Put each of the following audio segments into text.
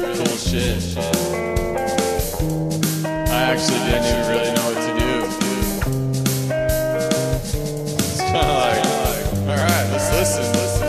cool shit. I actually didn't even really know what to do. It's kind of like, all right, let's listen.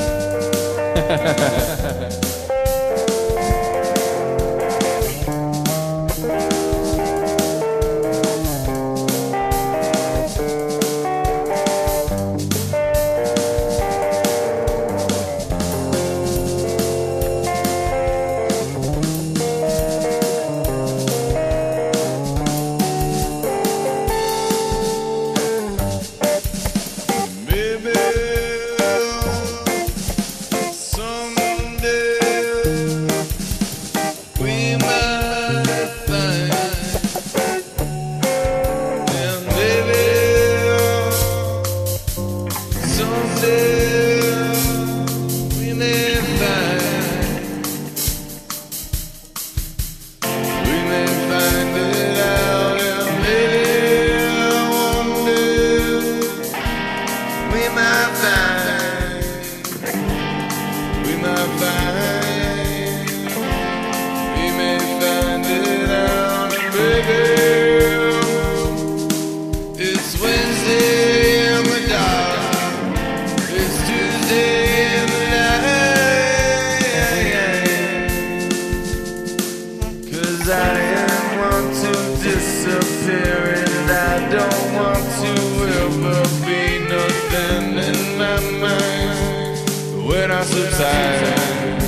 When I subside,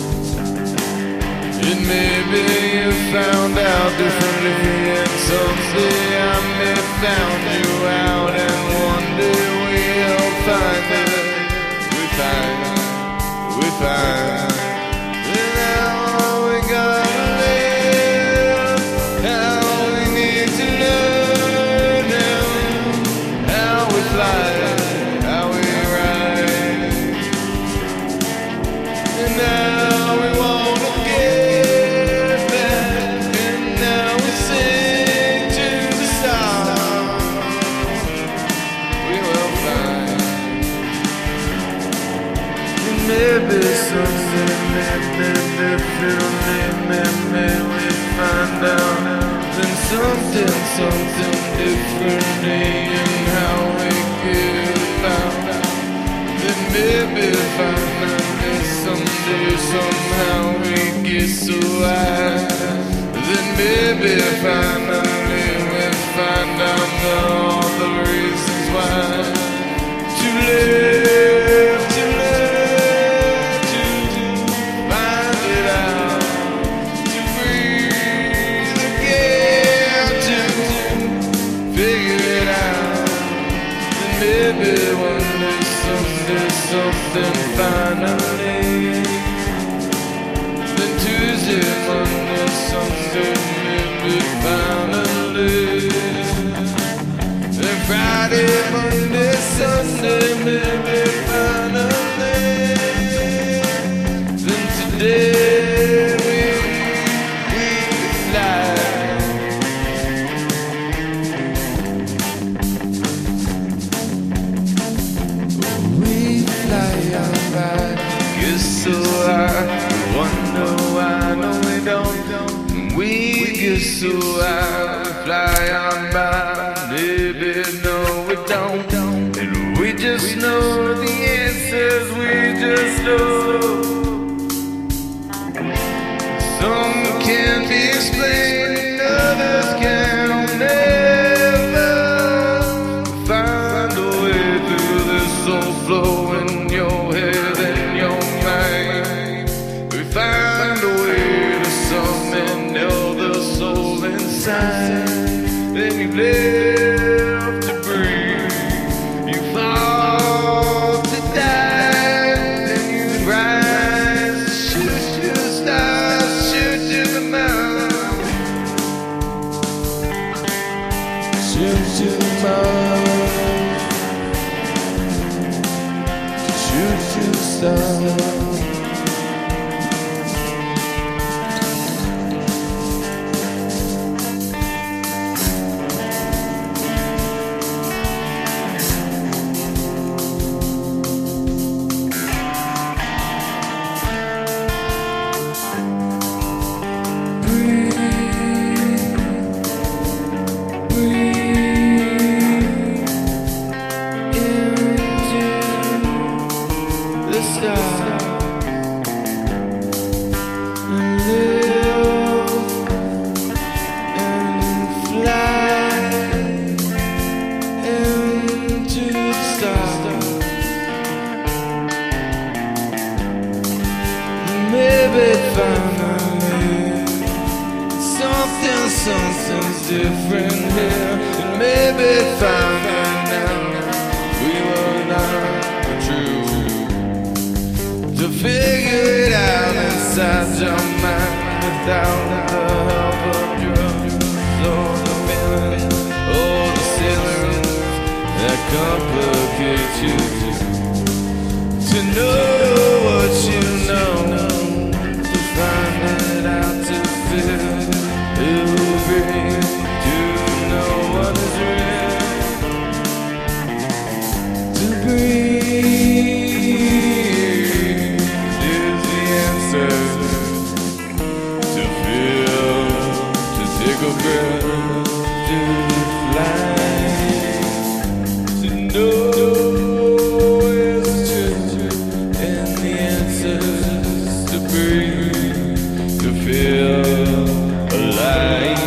and maybe you found out differently, and someday I may found you out, and one day we'll find it. We find. And how we gonna live? How we need to learn how we fly. Now we wanna get back, and now we sing to the stars. We will find, and maybe someday, maybe we find out. Then something differently in how we get about. Then maybe finally someday, somehow we get so high. Then maybe finally we find out all the reasons why. To live, to find it out. To breathe again, to figure it out. Then maybe one day, someday, something finally. Then Tuesday, Monday, Sunday, maybe finally. Then Friday, Monday, Sunday, maybe finally. Then today we fly. Guess so I wonder why, no we don't. We get so high, we fly on by. Maybe no we don't. And we just know the answers, we just know. Some can't be explained, and others can never. Find a way through this soul flow in your head and your mind. We find a way to summon all the soul inside. Then you live to breathe, you fall to die, then you rise to shoot to the stars, shoot to the moon, shoot to the moon, shoot to the stars. that something's different here, and maybe finding out we were not true. To figure it out inside your mind without the help of drugs or the feeling or the ceilings that complicate you. To know what you know, to find it out, to feel it will bring, to know what is real, to breathe is the answer, to feel, to take a breath, to fly, to know. To feel alive,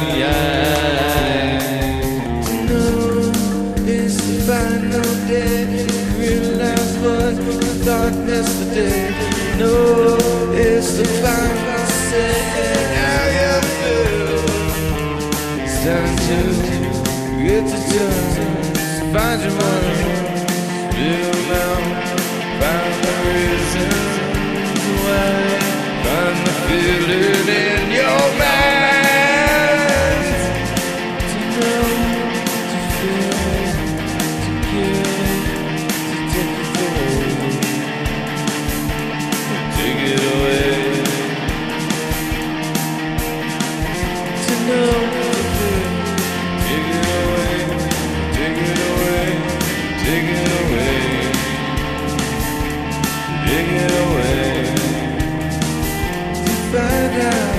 to know is the final day. Realize what the darkness today. Know is the final say. How you feel? It's time to get to terms. Find your money, feel now. Find the reason why. Find the feeling in your mind. To know, to feel, to give, to take it away. To know, to feel, take it away, take it away, take it away, take it away. Find out.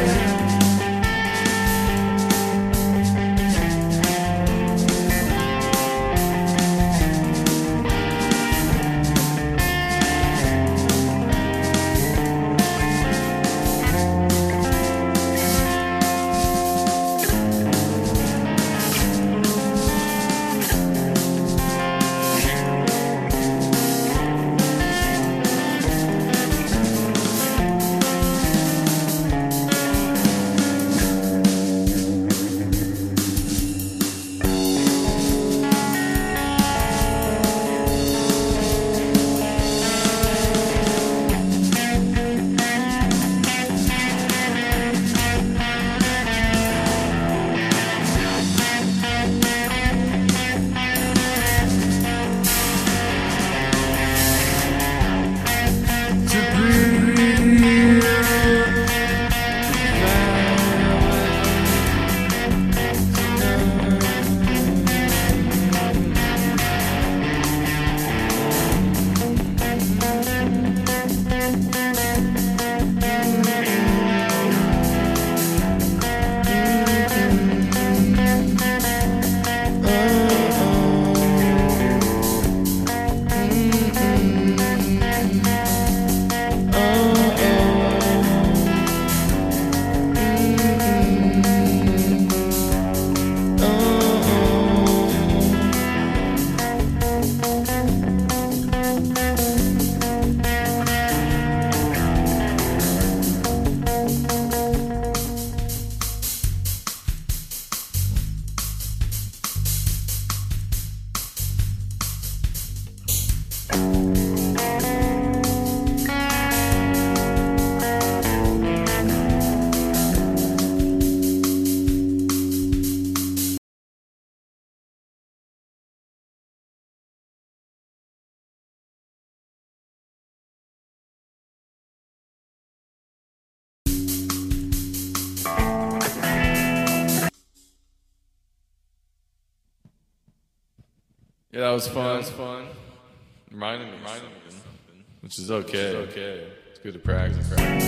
Yeah, that was fun. Reminded me of something, which is okay. It's good to practice.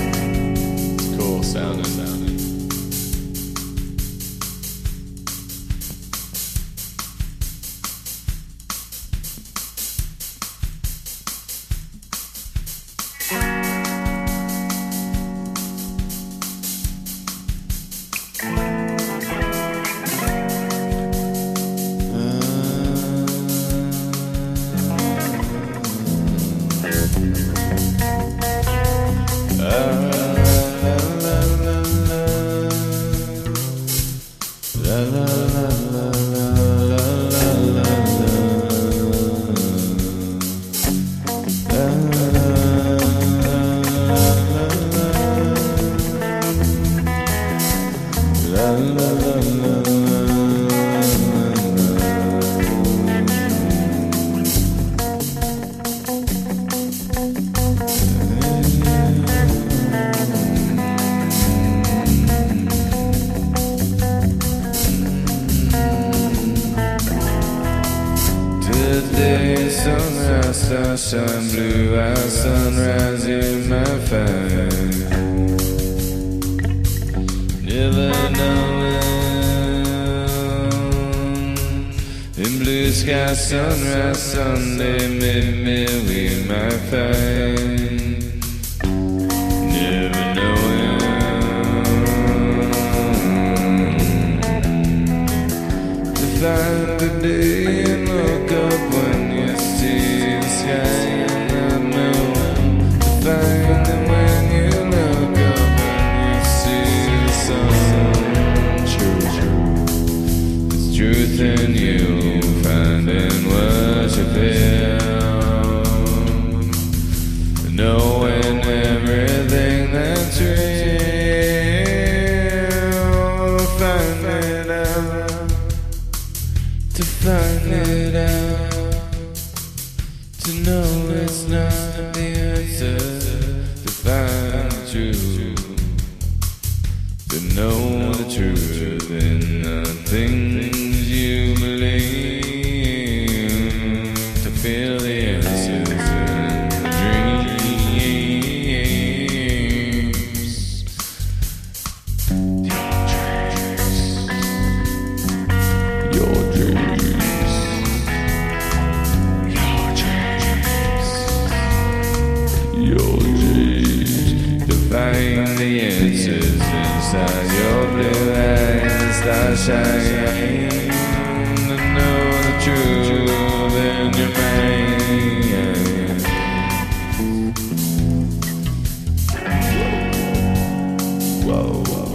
It's cool sounding. Today, sunrise, starshine, blue eyes, sunrise, you my fire. Never knowing. In blue sky, sunrise, Sunday, mid-May, we might find. Never knowing. To find the day and look up when you see the sky and the moon. To find them when you look up and you see the sun. True. It's truth in you, finding what you feel, knowing everything that's real. Find it out, to find it out, to know it's not the answer, to find the truth, to know the truth in the things you believe, to feel the answers in the dreams. Your dreams. Your dreams, to find the answers inside your blue eyes, start shining, to know the truth in your mind. Whoa, whoa.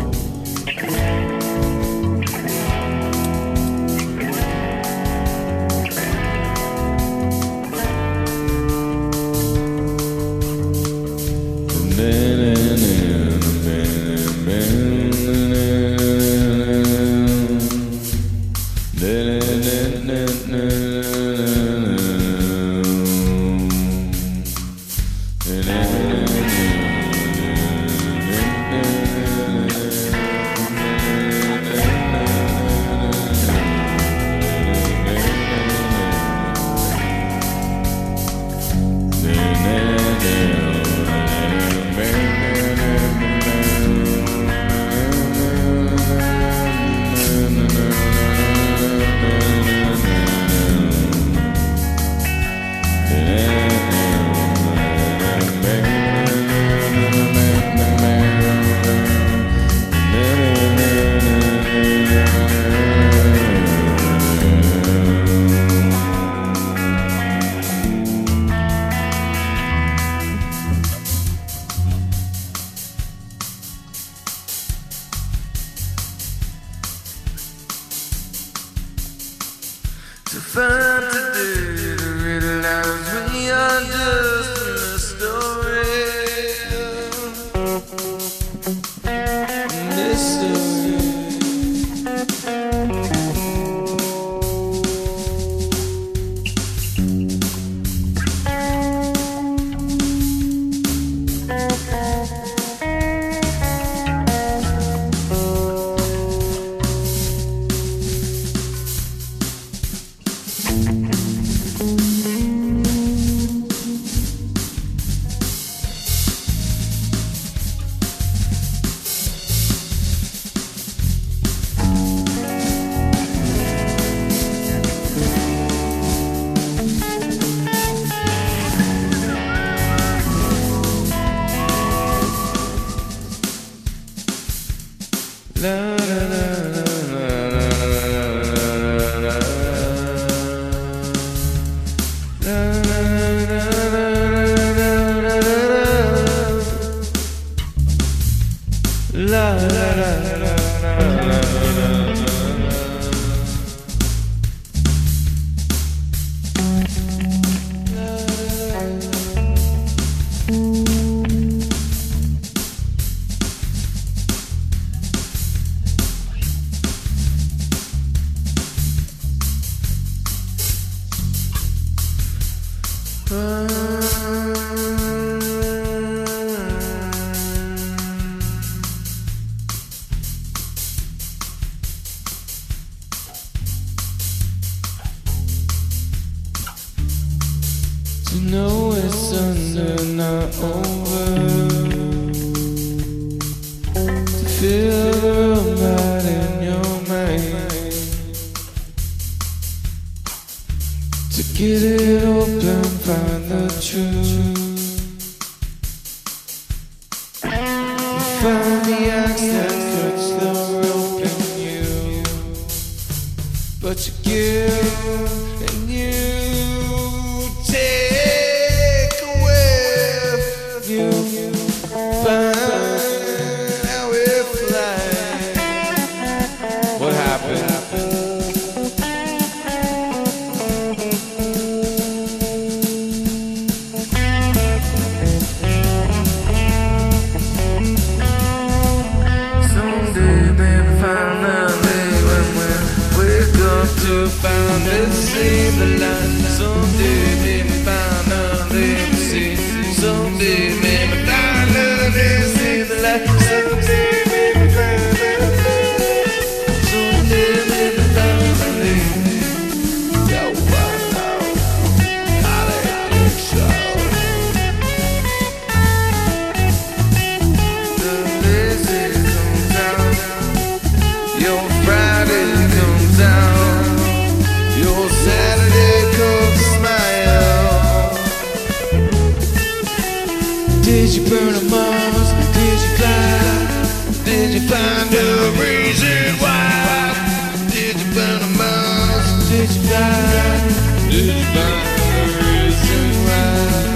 To find today to realize we are just in a story. Mystery. La la la la la To know it's under, not over. To feel the light in your mind. To get it open, find the truth. Find the axe that cuts the rope in you. But you give and you take away. You find how it flies. What happened? To find and see the light. Someday maybe find love and see. Someday maybe find love and see the light. Someday maybe find love. Someday maybe find love. Yo, wow, I think so. The lazy comes out. Your Friday comes out. Your Saturday comes smile. Did you burn a Mars? Did you fly? Did you find a reason why? Did you burn a Mars? Did you fly? Did you find a reason why?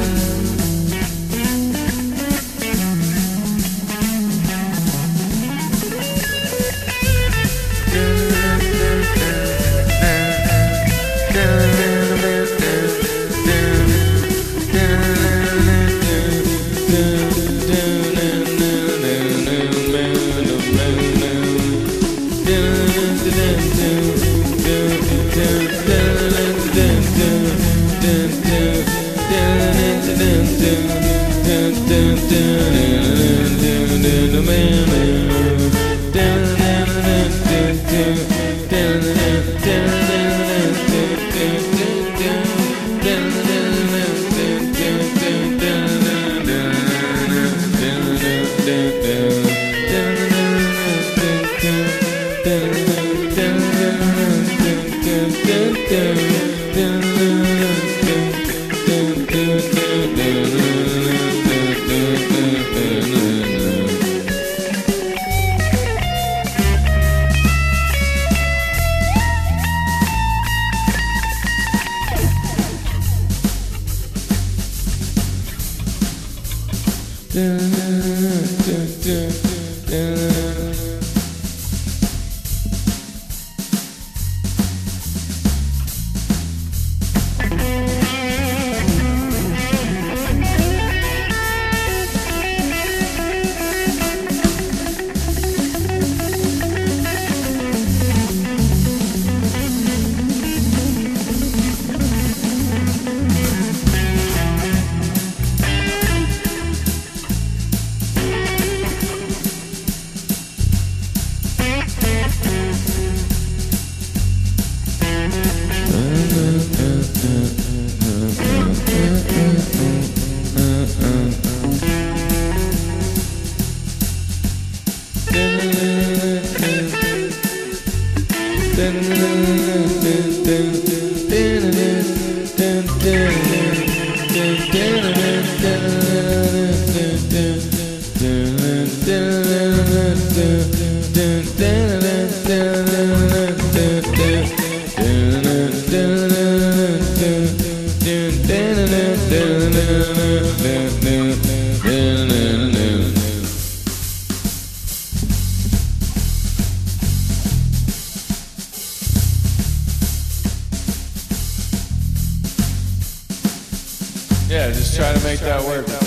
Yeah, just try to make that work. I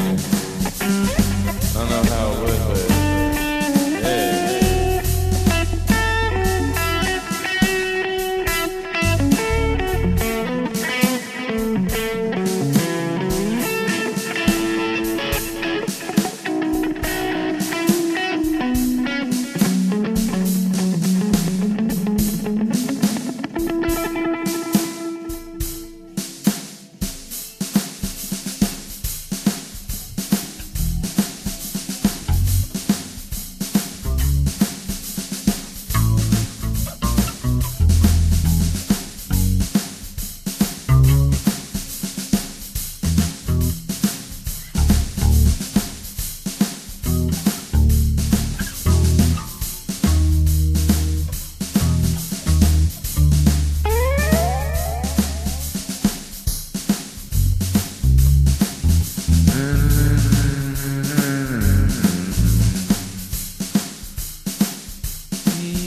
don't know how it would, but yeah.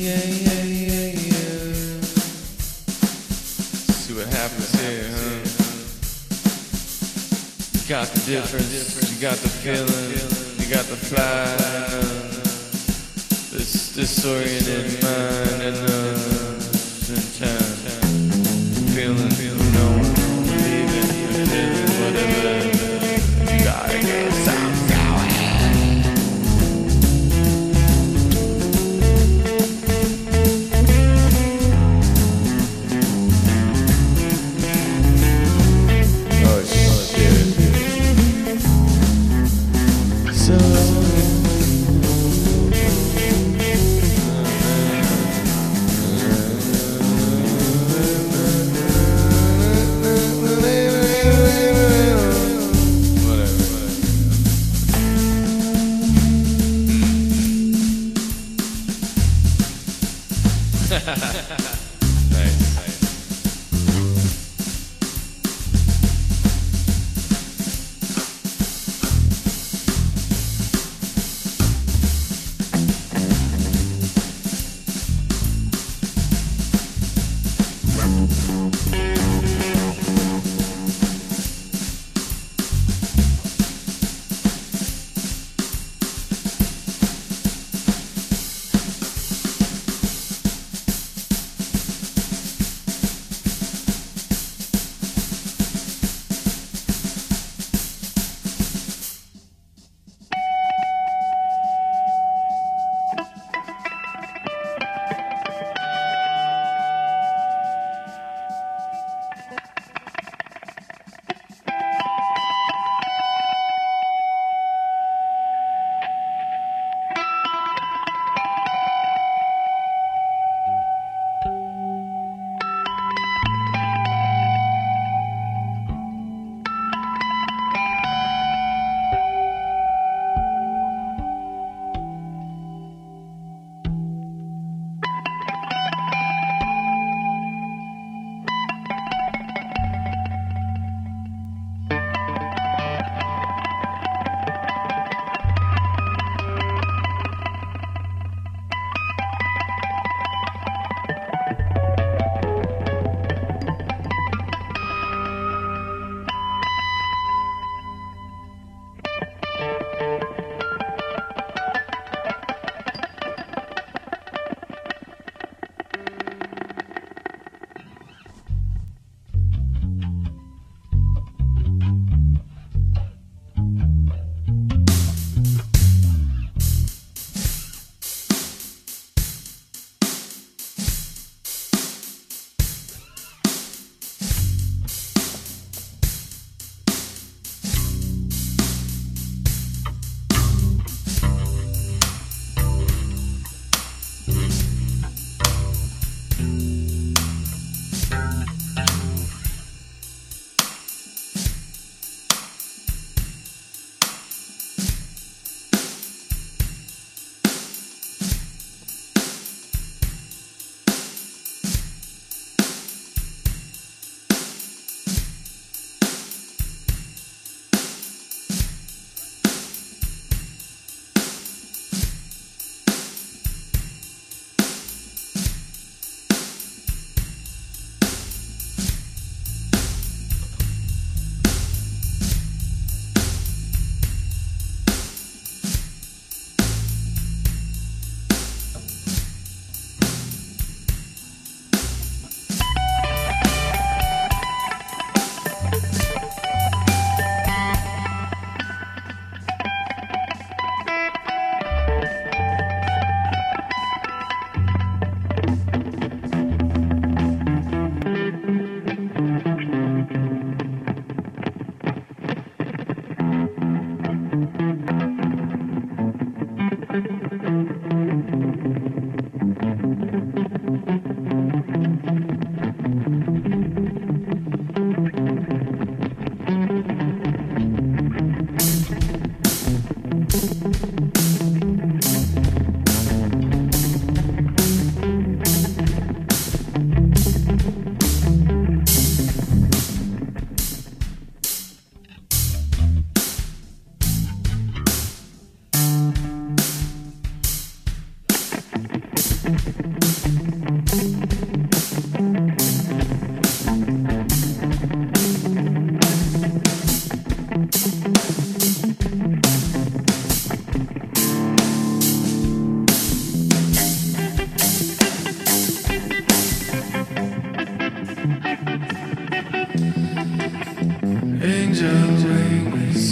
See what happens here, huh? You got the difference, you got the feeling, you got the fly. This disoriented mind and in time. Feeling, knowing, believing, feeling, whatever. You gotta get something going. Oh shit. So Angel wings,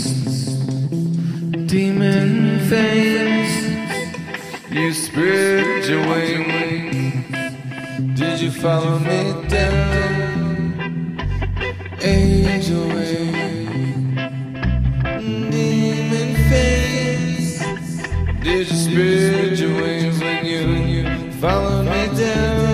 demon fangs, you spread your wings. Did you follow me down? Angel wings, demon fangs, did you spread your wings when you followed me down?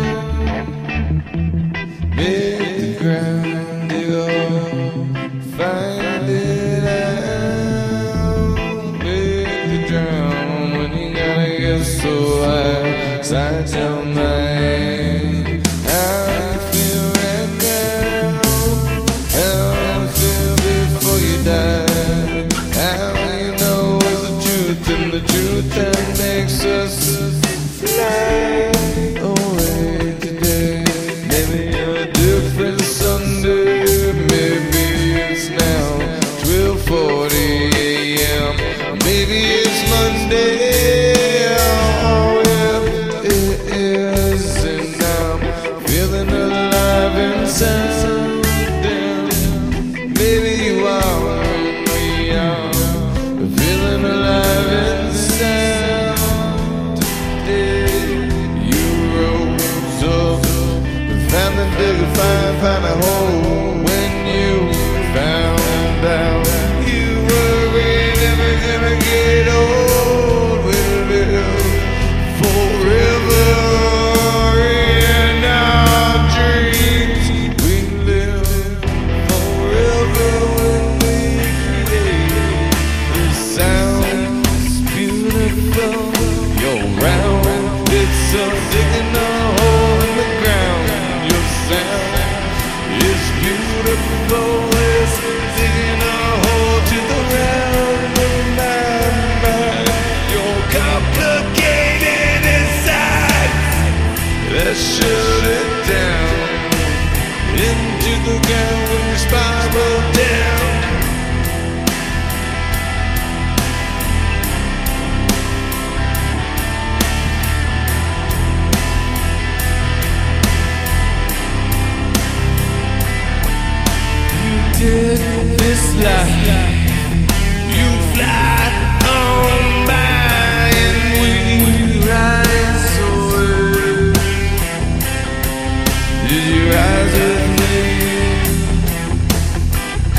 Make the ground dig up. Find it out, make the drown when you gotta get so high inside your mind. How you feel right now? How you feel before you die? How you know it's the truth and the truth that makes us fly away today? Maybe you're a different Sunday. Now 12:40 a.m. Maybe it's Monday. Oh yeah, it is, and I'm feeling alive inside. Maybe you are me. I'm feeling alive inside. Today you rose up and found the digger, find a hole when you found out you were never gonna get old. We'll live forever in our dreams. We live forever when we create the sound. It's beautiful. You're round. It's a digging a hole in the ground. Your sound is beautiful. Digging a hole to the round of my mind. You're complicated inside. Let's shut it down. Into the ground when you spiral down. This life, you fly on by and we rise away. Did you rise with me?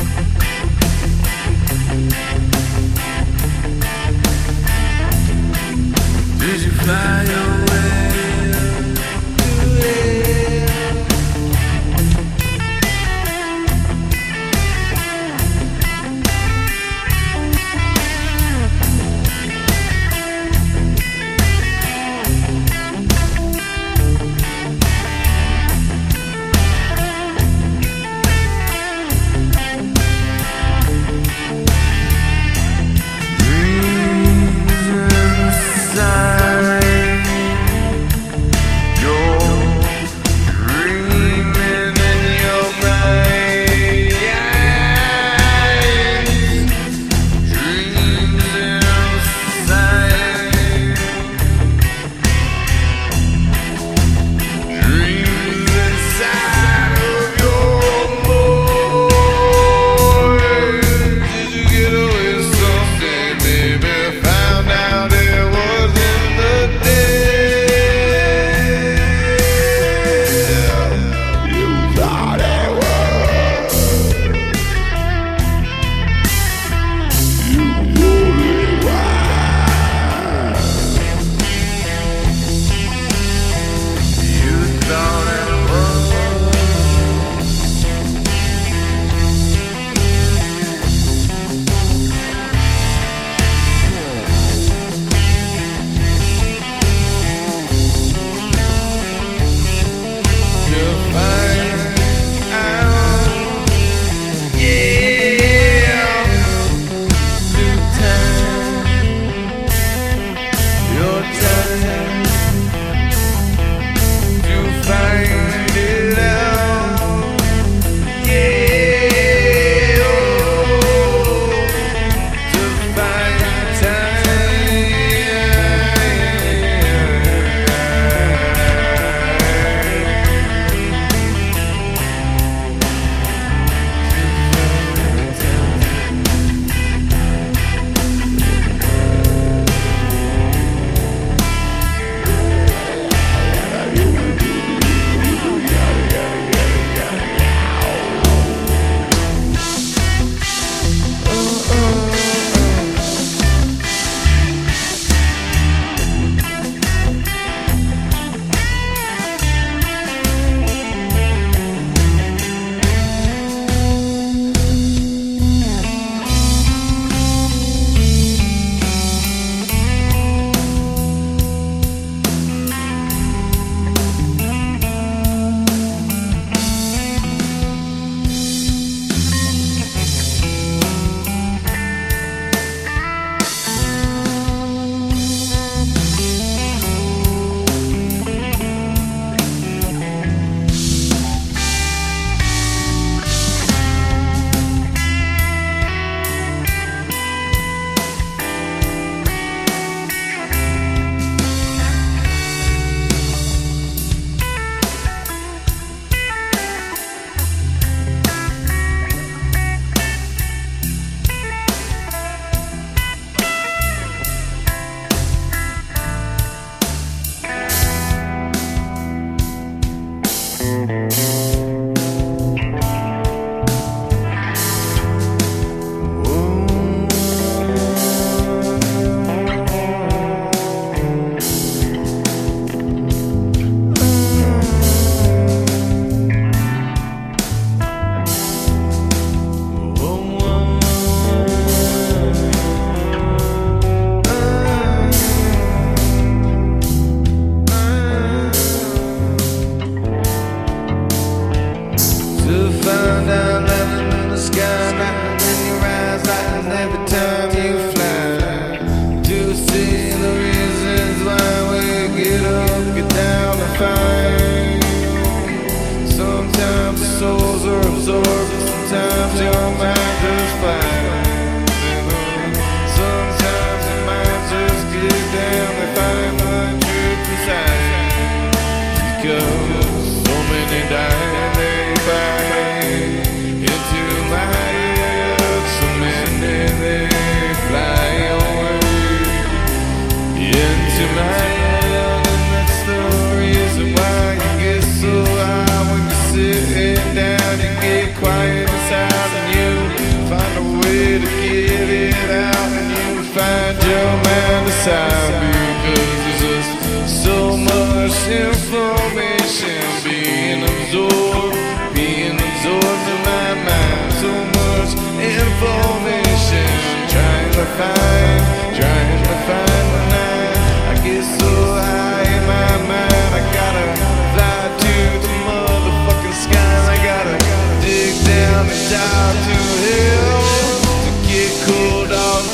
'cause so many die, they bite into my earth. So many they fly away into my head, and that's the reason why you get so high. When you're sitting down, you get quiet inside, and you find a way to get it out, and you find your man aside, because there's just so much information being absorbed in my mind. So much information trying to find when I get so high in my mind. I gotta fly to the motherfucking sky, and I gotta dig down and dive to hell to get cooled off,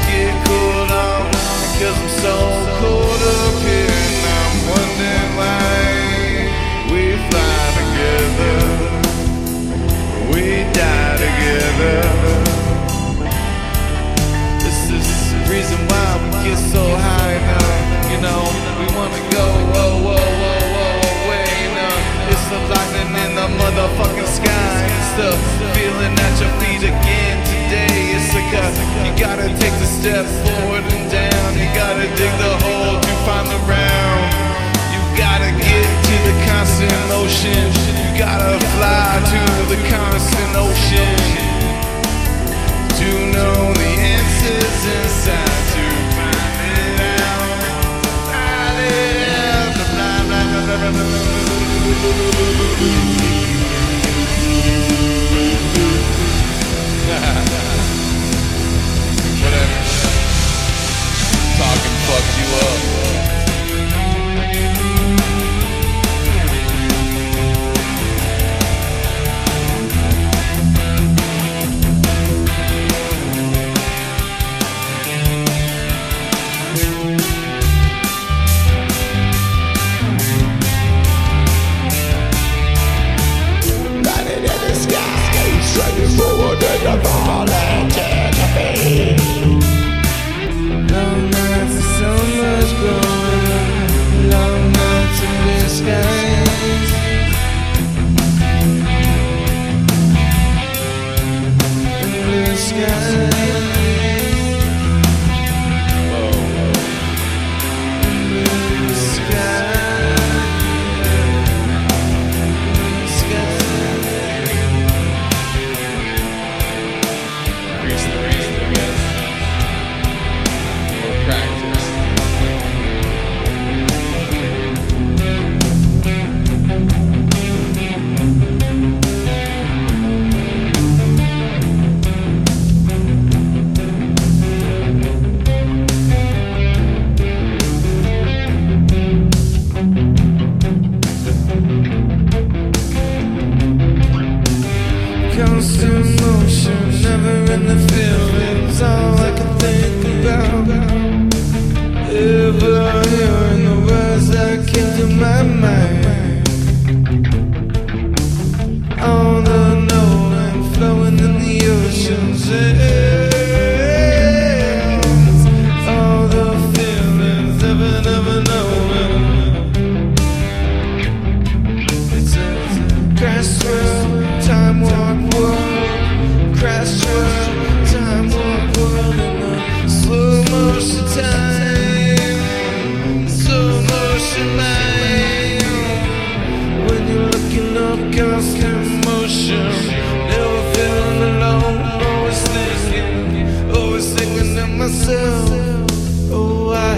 because I'm so cold up here, and I'm wondering why we fly together, we die together. This is the reason why we get so high now. You know, we wanna go away now. It's the lightning in the motherfucking sky. It's the feeling at your feet again today. It's like you gotta take the step forward and down. You gotta dig the hole to find the round. You gotta get to the constant motion. You gotta fly to the constant ocean to know the answers inside, to find it out. Find it out. Blah, blah, blah, blah, blah, blah. Whatever. Talking fucked you up. Lighting in the sky, striving forward and the falling to the beat. Long nights and so much going on. Long nights and blue skies. And blue skies. Blue skies. Blue skies. Increase the reason, I guess. More practice. Constant motion, never in the feelings, all I can think about. Ever hearing the words that came to my mind. All the knowing flowing in the ocean's ends. All the feelings, never knowing. It's a crash world, time warp world, crash world, time warp world, in a slow motion time, slow motion mind. When you're looking up, constant motion, never feeling alone, always thinking to myself, oh why?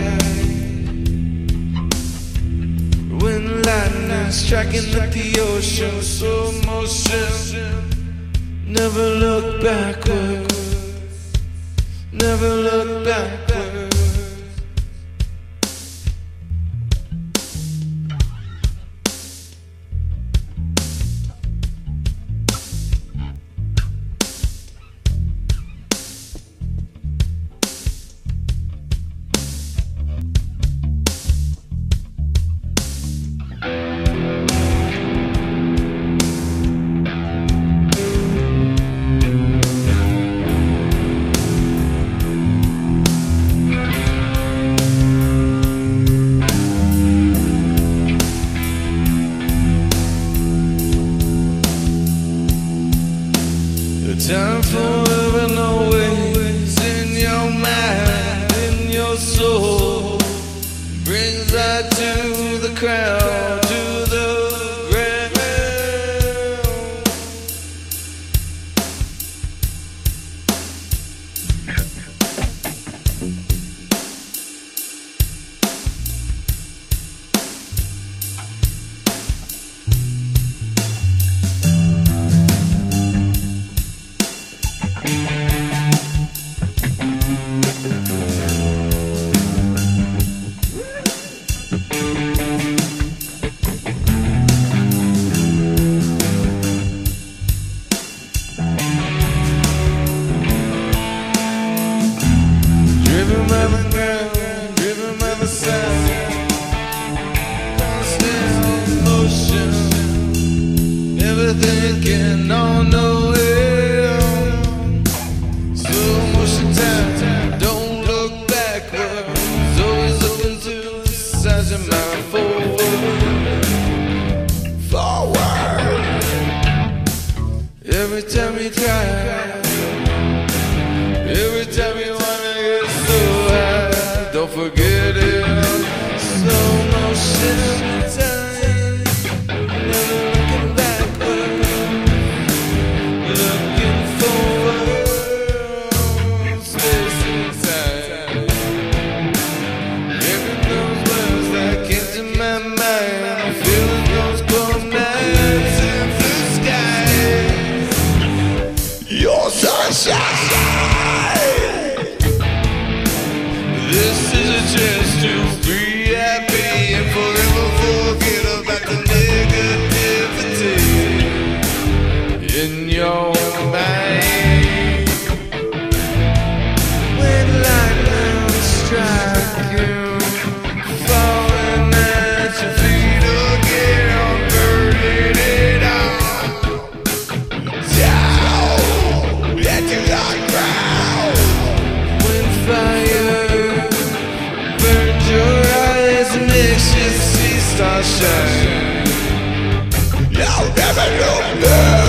When lightning striking at the ocean, slow motion. Never look backwards. Never look backwards. the crowd, to the ground. Driven by the ground, driven by the sound, constant motion, never thinking on the way. Slow motion time, don't look backwards, always looking to the sides of my forward. Every time you try, every time you wanna get so high, don't forget it. Slow motion time, never looking backward, looking forward. Space and time, hearing those words that came to my mind, feeling those cold nights and blue skies. Your sunshine. This is a chance to be happy and forever forget about the negativity in your mind. When lightning strikes you, falling at your feet again, burning it out. Down into the ground. When fire burns your eyes and makes you see stars shine. You'll never look back.